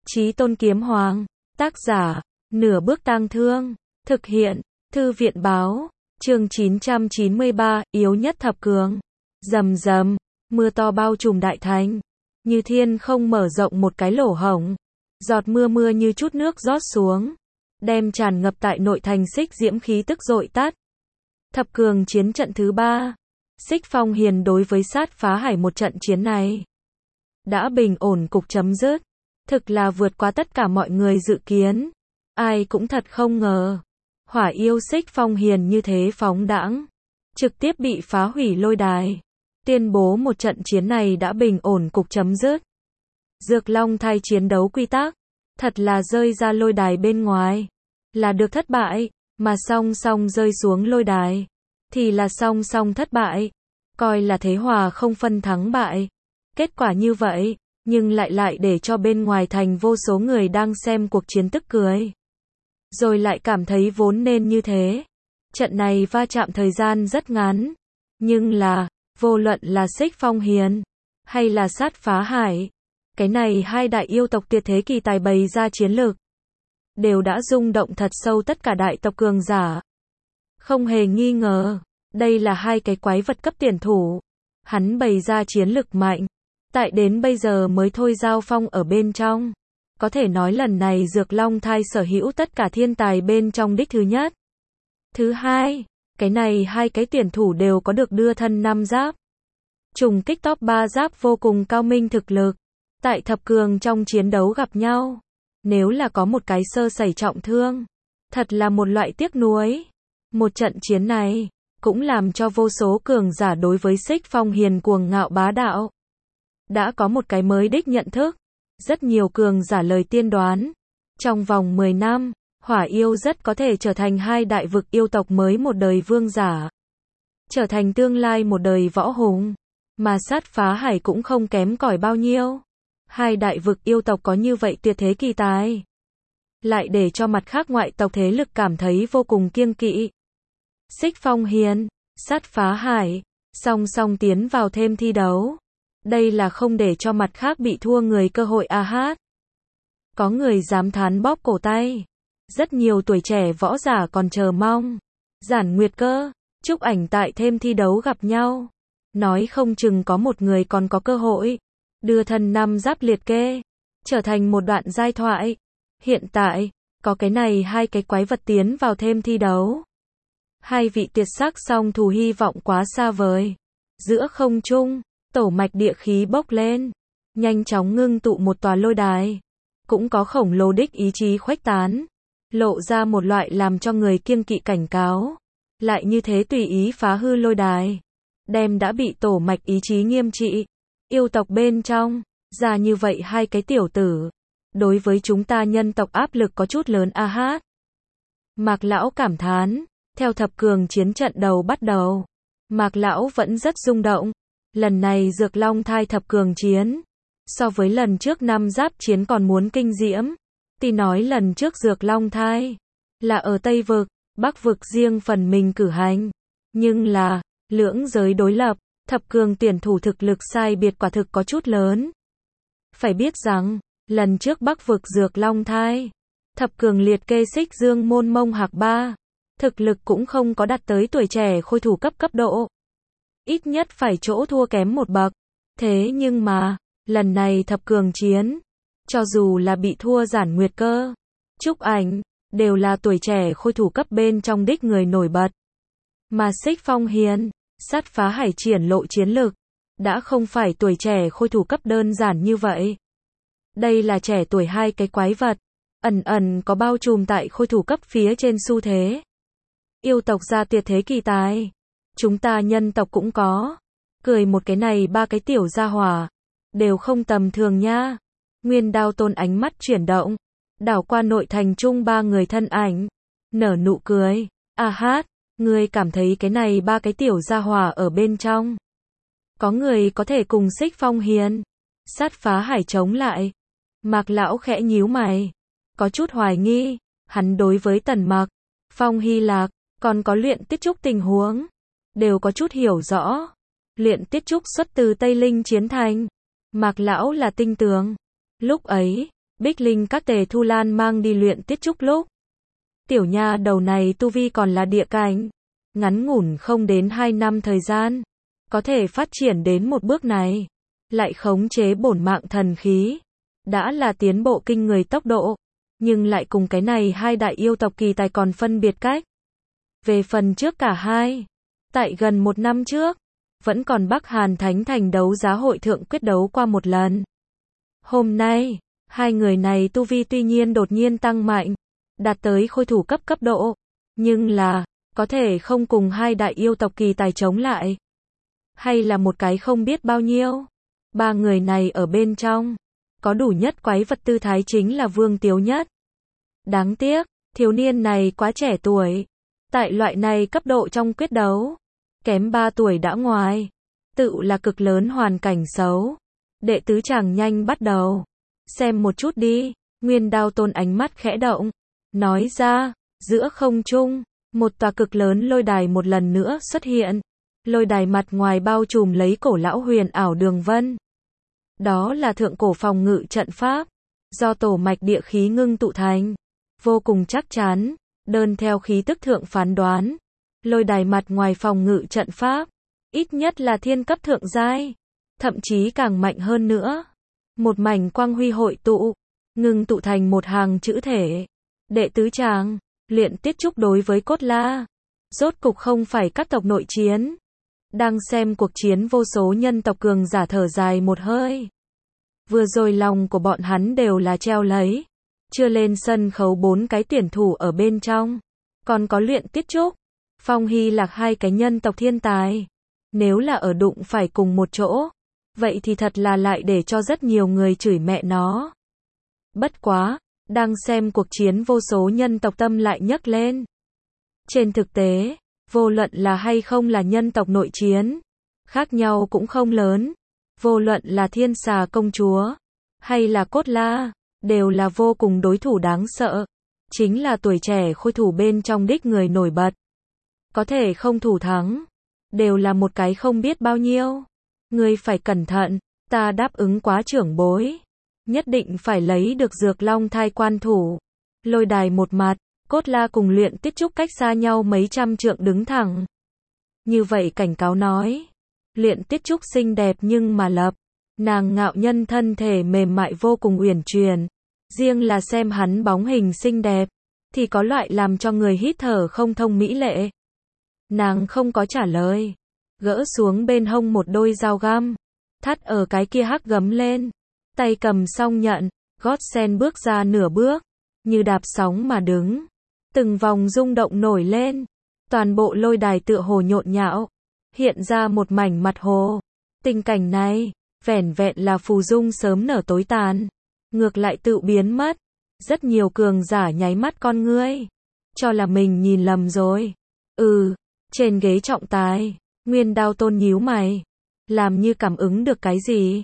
Chí Tôn Kiếm Hoàng. Tác giả, Nửa Bước Tang Thương. Thực hiện, Thư viện báo. Chương 993, yếu nhất thập cường. Rầm rầm, mưa to bao trùm đại thành. Như thiên không mở rộng một cái lỗ hổng. Giọt mưa như chút nước rót xuống, đem tràn ngập tại nội thành Xích Diễm khí tức dội tắt. Thập cường chiến trận thứ 3. Xích Phong Hiền đối với Sát Phá Hải một trận chiến này đã bình ổn cục chấm dứt. Thực là vượt qua tất cả mọi người dự kiến. Ai cũng thật không ngờ. Hỏa yêu Xích Phong Hiền như thế phóng đãng, trực tiếp bị phá hủy lôi đài. Tuyên bố một trận chiến này đã bình ổn cục chấm dứt. Dược Long Thai chiến đấu quy tắc, thật là rơi ra lôi đài bên ngoài, là được thất bại, mà song song rơi xuống lôi đài, thì là song song thất bại, coi là thế hòa không phân thắng bại. Kết quả như vậy, nhưng lại để cho bên ngoài thành vô số người đang xem cuộc chiến tức cười. Rồi lại cảm thấy vốn nên như thế. Trận này va chạm thời gian rất ngắn, nhưng là, vô luận là Xích Phong Hiền, hay là Sát Phá Hải, cái này hai đại yêu tộc tuyệt thế kỳ tài bày ra chiến lược, đều đã rung động thật sâu tất cả đại tộc cường giả. Không hề nghi ngờ, đây là hai cái quái vật cấp tiền thủ. Hắn bày ra chiến lực mạnh, tại đến bây giờ mới thôi giao phong ở bên trong. Có thể nói lần này Dược Long Thai sở hữu tất cả thiên tài bên trong đích thứ nhất. Thứ hai, cái này hai cái tuyển thủ đều có được đưa thân 5 giáp. Trùng kích top 3 giáp vô cùng cao minh thực lực. Tại thập cường trong chiến đấu gặp nhau, nếu là có một cái sơ sẩy trọng thương, thật là một loại tiếc nuối. Một trận chiến này, cũng làm cho vô số cường giả đối với Xích Phong Hiền cuồng ngạo bá đạo đã có một cái mới đích nhận thức. Rất nhiều cường giả lời tiên đoán, trong vòng 10 năm, Hỏa yêu rất có thể trở thành hai đại vực yêu tộc mới một đời vương giả, trở thành tương lai một đời võ hùng. Mà Sát Phá Hải cũng không kém cỏi bao nhiêu. Hai đại vực yêu tộc có như vậy tuyệt thế kỳ tài, lại để cho mặt khác ngoại tộc thế lực cảm thấy vô cùng kiêng kỵ. Xích Phong Hiền, Sát Phá Hải, song song tiến vào thêm thi đấu. Đây là không để cho mặt khác bị thua người cơ hội a hát. Có người dám thán bóp cổ tay. Rất nhiều tuổi trẻ võ giả còn chờ mong Giản Nguyệt Cơ, Trúc Ảnh tại thêm thi đấu gặp nhau. Nói không chừng có một người còn có cơ hội đưa thân 5 giáp liệt kê, trở thành một đoạn giai thoại. Hiện tại, có cái này hai cái quái vật tiến vào thêm thi đấu. Hai vị tuyệt sắc song thù hy vọng quá xa vời. Giữa không trung, tổ mạch địa khí bốc lên, nhanh chóng ngưng tụ một tòa lôi đài. Cũng có khổng lồ đích ý chí khuếch tán, lộ ra một loại làm cho người kiêng kỵ cảnh cáo. Lại như thế tùy ý phá hư lôi đài, đem đã bị tổ mạch ý chí nghiêm trị yêu tộc bên trong ra như vậy hai cái tiểu tử, đối với chúng ta nhân tộc áp lực có chút lớn a hát. Mạc lão cảm thán. Theo thập cường chiến trận đầu bắt đầu, Mạc lão vẫn rất rung động. Lần này Dược Long Thai thập cường chiến, so với lần trước 5 giáp chiến còn muốn kinh diễm. Tuy nói lần trước Dược Long Thai là ở Tây vực, Bắc vực riêng phần mình cử hành, nhưng là lưỡng giới đối lập, thập cường tuyển thủ thực lực sai biệt quả thực có chút lớn. Phải biết rằng, lần trước Bắc vực Dược Long Thai, thập cường liệt kê Xích Dương Môn Mông Hạc Ba, thực lực cũng không có đạt tới tuổi trẻ khôi thủ cấp độ. Ít nhất phải chỗ thua kém một bậc. Thế nhưng mà, lần này thập cường chiến, cho dù là bị thua Giản Nguyệt Cơ, Trúc Ảnh, đều là tuổi trẻ khôi thủ cấp bên trong đích người nổi bật. Mà Xích Phong Hiền, Sát Phá Hải triển lộ chiến lực, đã không phải tuổi trẻ khôi thủ cấp đơn giản như vậy. Đây là trẻ tuổi hai cái quái vật, ẩn có bao trùm tại khôi thủ cấp phía trên xu thế. Yêu tộc ra tuyệt thế kỳ tài, chúng ta nhân tộc cũng có. Cười một cái này ba cái tiểu gia hỏa, đều không tầm thường nha. Nguyên Đao Tôn ánh mắt chuyển động, đảo qua nội thành trung ba người thân ảnh, nở nụ cười. A hát, ngươi cảm thấy cái này ba cái tiểu gia hỏa ở bên trong, có người có thể cùng Xích Phong Hiền, Sát Phá Hải chống lại? Mạc lão khẽ nhíu mày, có chút hoài nghi. Hắn đối với Tần Mặc, Phong Hy Lạc, còn có Luyện Tiết Trúc tình huống, đều có chút hiểu rõ. Luyện Tiết Trúc xuất từ Tây Linh chiến thành, Mạc lão là tinh tướng. Lúc ấy, Bích Linh các Tề Thu Lan mang đi luyện Tiết Trúc lúc. Tiểu nha đầu này tu vi còn là địa cảnh. Ngắn ngủn không đến 2 năm thời gian. Có thể phát triển đến một bước này. Lại khống chế bổn mạng thần khí. Đã là tiến bộ kinh người tốc độ. Nhưng lại cùng cái này hai đại yêu tộc kỳ tài còn phân biệt cách. Về phần trước cả hai. Tại gần 1 năm trước. Vẫn còn Bắc Hàn Thánh Thành đấu giá hội thượng quyết đấu qua một lần. Hôm nay, hai người này tu vi tuy nhiên đột nhiên tăng mạnh. Đạt tới khôi thủ cấp độ. Nhưng là, có thể không cùng hai đại yêu tộc kỳ tài chống lại. Hay là một cái không biết bao nhiêu. Ba người này ở bên trong. Có đủ nhất quái vật tư thái chính là Vương Tiếu Nhất. Đáng tiếc, thiếu niên này quá trẻ tuổi. Tại loại này cấp độ trong quyết đấu. Kém 3 tuổi đã ngoài. Tự là cực lớn hoàn cảnh xấu. Đệ tứ chàng nhanh bắt đầu. Xem một chút đi. Nguyên Đao Tôn ánh mắt khẽ động. Nói ra, giữa không trung, một tòa cực lớn lôi đài một lần nữa xuất hiện. Lôi đài mặt ngoài bao trùm lấy cổ lão huyền ảo đường vân. Đó là thượng cổ phòng ngự trận pháp. Do tổ mạch địa khí ngưng tụ thành. Vô cùng chắc chắn. Đơn theo khí tức thượng phán đoán. Lôi đài mặt ngoài phòng ngự trận pháp. Ít nhất là thiên cấp thượng giai. Thậm chí càng mạnh hơn nữa. Một mảnh quang huy hội tụ. Ngưng tụ thành một hàng chữ thể. Đệ tứ chàng. Luyện Tiết Trúc đối với Cốt La. Rốt cục không phải các tộc nội chiến. Đang xem cuộc chiến vô số nhân tộc cường giả thở dài một hơi. Vừa rồi lòng của bọn hắn đều là treo lấy. Chưa lên sân khấu 4 cái tuyển thủ ở bên trong. Còn có Luyện Tiết Trúc. Phong Hy Lạc hai cái nhân tộc thiên tài. Nếu là ở đụng phải cùng một chỗ. Vậy thì thật là lại để cho rất nhiều người chửi mẹ nó. Bất quá. Đang xem cuộc chiến vô số nhân tộc tâm lại nhấc lên. Trên thực tế. Vô luận là hay không là nhân tộc nội chiến. Khác nhau cũng không lớn. Vô luận là Thiên Xà công chúa. Hay là Cốt La. Đều là vô cùng đối thủ đáng sợ. Chính là tuổi trẻ khôi thủ bên trong đích người nổi bật. Có thể không thủ thắng. Đều là một cái không biết bao nhiêu. Ngươi phải cẩn thận. Ta đáp ứng quá trưởng bối. Nhất định phải lấy được Dược Long thai quan thủ. Lôi đài một mặt. Cốt La cùng Luyện Tiết Trúc cách xa nhau mấy trăm trượng đứng thẳng. Như vậy cảnh cáo nói. Luyện Tiết Trúc xinh đẹp nhưng mà lập. Nàng ngạo nhân thân thể mềm mại vô cùng uyển chuyển. Riêng là xem hắn bóng hình xinh đẹp. Thì có loại làm cho người hít thở không thông mỹ lệ. Nàng không có trả lời. Gỡ xuống bên hông một đôi dao găm. Thắt ở cái kia hắc gấm lên. Tay cầm song nhận. Gót sen bước ra nửa bước. Như đạp sóng mà đứng. Từng vòng rung động nổi lên. Toàn bộ lôi đài tựa hồ nhộn nhạo. Hiện ra một mảnh mặt hồ. Tình cảnh này. Vẻn vẹn là phù dung sớm nở tối tàn. Ngược lại tự biến mất. Rất nhiều cường giả nháy mắt con ngươi. Cho là mình nhìn lầm rồi. Trên ghế trọng tài. Nguyên Đao Tôn nhíu mày. Làm như cảm ứng được cái gì.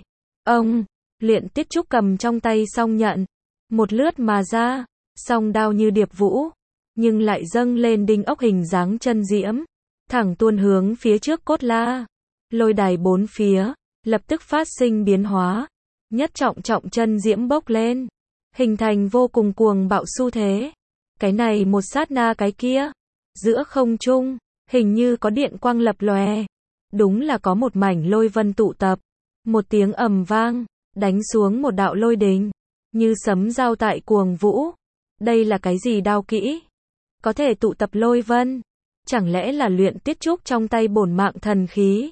Luyện Tiết Trúc cầm trong tay song nhận. Một lướt mà ra. Song đao như điệp vũ. Nhưng lại dâng lên đinh ốc hình dáng chân diễm. Thẳng tuôn hướng phía trước Cốt La. Lôi đài bốn phía. Lập tức phát sinh biến hóa. Nhất trọng chân diễm bốc lên. Hình thành vô cùng cuồng bạo xu thế. Cái này một sát na cái kia. Giữa không trung. Hình như có điện quang lập lòe. Đúng là có một mảnh lôi vân tụ tập. Một tiếng ầm vang. Đánh xuống một đạo lôi đình. Như sấm giao tại cuồng vũ. Đây là cái gì đao kỹ? Có thể tụ tập lôi vân. Chẳng lẽ là Luyện Tiết Trúc trong tay bổn mạng thần khí?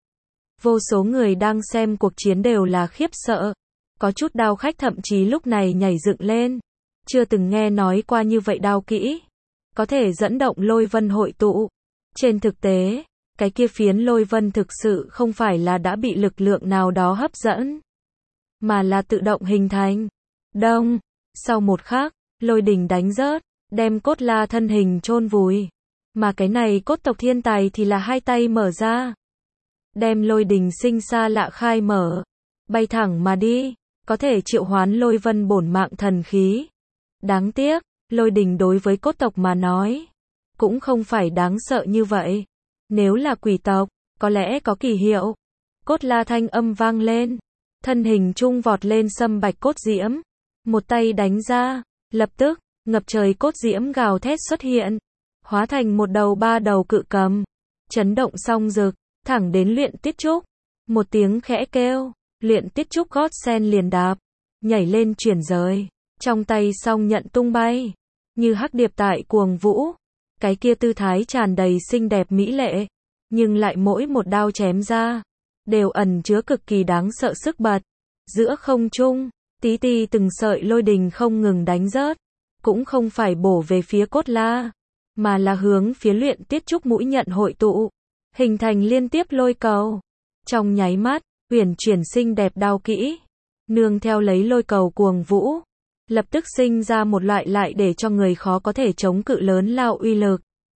Vô số người đang xem cuộc chiến đều là khiếp sợ. Có chút đao khách thậm chí lúc này nhảy dựng lên. Chưa từng nghe nói qua như vậy đao kỹ. Có thể dẫn động lôi vân hội tụ. Trên thực tế, cái kia phiến lôi vân thực sự không phải là đã bị lực lượng nào đó hấp dẫn. Mà là tự động hình thành. Đông. Sau một khắc, lôi đình đánh rớt. Đem Cốt La thân hình chôn vùi. Mà cái này cốt tộc thiên tài thì là hai tay mở ra. Đem lôi đình sinh xa lạ khai mở. Bay thẳng mà đi. Có thể triệu hoán lôi vân bổn mạng thần khí. Đáng tiếc, lôi đình đối với cốt tộc mà nói. Cũng không phải đáng sợ như vậy. Nếu là quỷ tộc, có lẽ có kỳ hiệu. Cốt La thanh âm vang lên. Thân hình trung vọt lên sâm bạch cốt diễm. một tay đánh ra, lập tức, ngập trời cốt diễm gào thét xuất hiện, hóa thành một đầu ba đầu cự cầm, chấn động song rực, thẳng đến Luyện Tiết Trúc. Một tiếng khẽ kêu, Luyện Tiết Trúc gót sen liền đạp, nhảy lên chuyển rời, trong tay song nhận tung bay, như hắc điệp tại cuồng vũ, cái kia tư thái tràn đầy xinh đẹp mỹ lệ, nhưng lại mỗi một đao chém ra, đều ẩn chứa cực kỳ đáng sợ sức bật. Giữa không trung, tí ti từng sợi lôi đình không ngừng đánh rớt, cũng không phải bổ về phía Cốt La, mà là hướng phía Luyện Tiết Trúc mũi nhận hội tụ, hình thành liên tiếp lôi cầu. Trong nháy mắt, uyển chuyển xinh đẹp đao kỹ, nương theo lấy lôi cầu cuồng vũ, lập tức sinh ra một loại lại để cho người khó có thể chống cự lớn lao uy lực.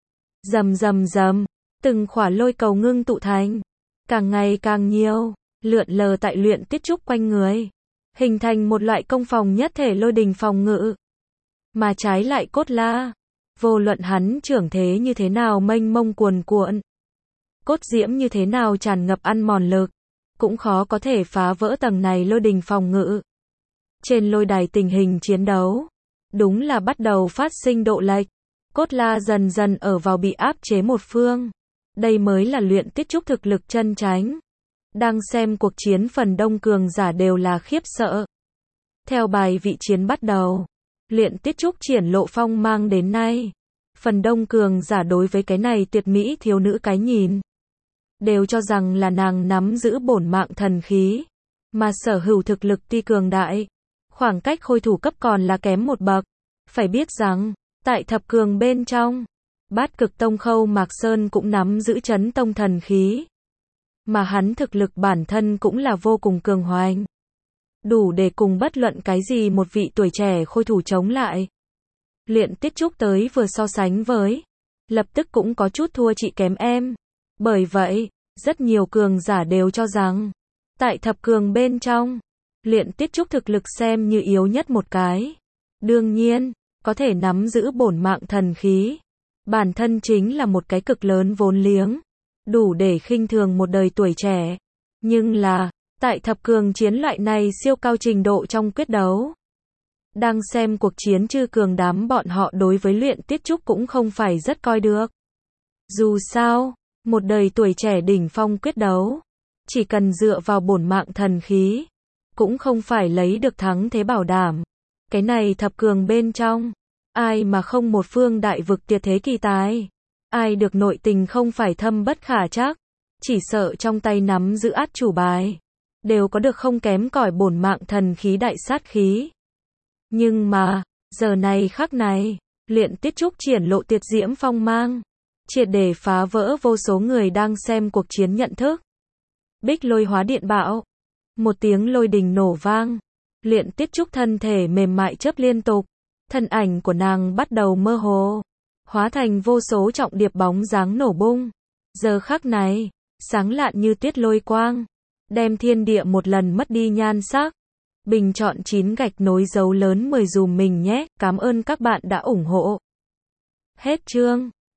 Rầm rầm rầm, từng khỏa lôi cầu ngưng tụ thành, càng ngày càng nhiều, lượn lờ tại Luyện Tiết Trúc quanh người, hình thành một loại công phòng nhất thể lôi đình phòng ngự. Mà trái lại Cốt La, vô luận hắn trưởng thế như thế nào mênh mông cuồn cuộn, cốt diễm như thế nào tràn ngập ăn mòn lực, cũng khó có thể phá vỡ tầng này lôi đình phòng ngự. Trên lôi đài tình hình chiến đấu, đúng là bắt đầu phát sinh độ lệch, Cốt La dần dần ở vào bị áp chế một phương. Đây mới là Luyện Tiết Trúc thực lực chân chánh. Đang xem cuộc chiến phần đông cường giả đều là khiếp sợ. Theo bài vị chiến bắt đầu, Luyện Tiết Trúc triển lộ phong mang đến nay, phần đông cường giả đối với cái này tuyệt mỹ thiếu nữ cái nhìn, đều cho rằng là nàng nắm giữ bổn mạng thần khí, mà sở hữu thực lực tuy cường đại, khoảng cách khôi thủ cấp còn là kém một bậc. Phải biết rằng, tại thập cường bên trong, Bát Cực Tông Khâu Mạc Sơn cũng nắm giữ chấn tông thần khí, mà hắn thực lực bản thân cũng là vô cùng cường hoành, đủ để cùng bất luận cái gì một vị tuổi trẻ khôi thủ chống lại. Luyện Tiết Trúc tới vừa so sánh với, lập tức cũng có chút thua chị kém em. Bởi vậy, rất nhiều cường giả đều cho rằng, tại thập cường bên trong, Luyện Tiết Trúc thực lực xem như yếu nhất một cái. Đương nhiên, có thể nắm giữ bổn mạng thần khí, bản thân chính là một cái cực lớn vốn liếng, đủ để khinh thường một đời tuổi trẻ. Nhưng là, tại thập cường chiến loại này siêu cao trình độ trong quyết đấu, đang xem cuộc chiến chư cường đám bọn họ đối với Luyện Tiết Trúc cũng không phải rất coi được. Dù sao, một đời tuổi trẻ đỉnh phong quyết đấu, chỉ cần dựa vào bổn mạng thần khí, cũng không phải lấy được thắng thế bảo đảm. Cái này thập cường bên trong, ai mà không một phương đại vực tuyệt thế kỳ tài, ai được nội tình không phải thâm bất khả trắc, chỉ sợ trong tay nắm giữ át chủ bài, đều có được không kém cỏi bổn mạng thần khí đại sát khí. Nhưng mà, giờ này khắc này, Luyện Tiết Trúc triển lộ tuyệt diễm phong mang, triệt để phá vỡ vô số người đang xem cuộc chiến nhận thức. Bích lôi hóa điện bạo, một tiếng lôi đình nổ vang, Luyện Tiết Trúc thân thể mềm mại chớp liên tục, thân ảnh của nàng bắt đầu mơ hồ, hóa thành vô số trọng điệp bóng dáng nổ bung. Giờ khắc này, sáng lạn như tuyết lôi quang, đem thiên địa một lần mất đi nhan sắc. Bình chọn 9 gạch nối dấu lớn 10 dùm mình nhé, cảm ơn các bạn đã ủng hộ. Hết chương.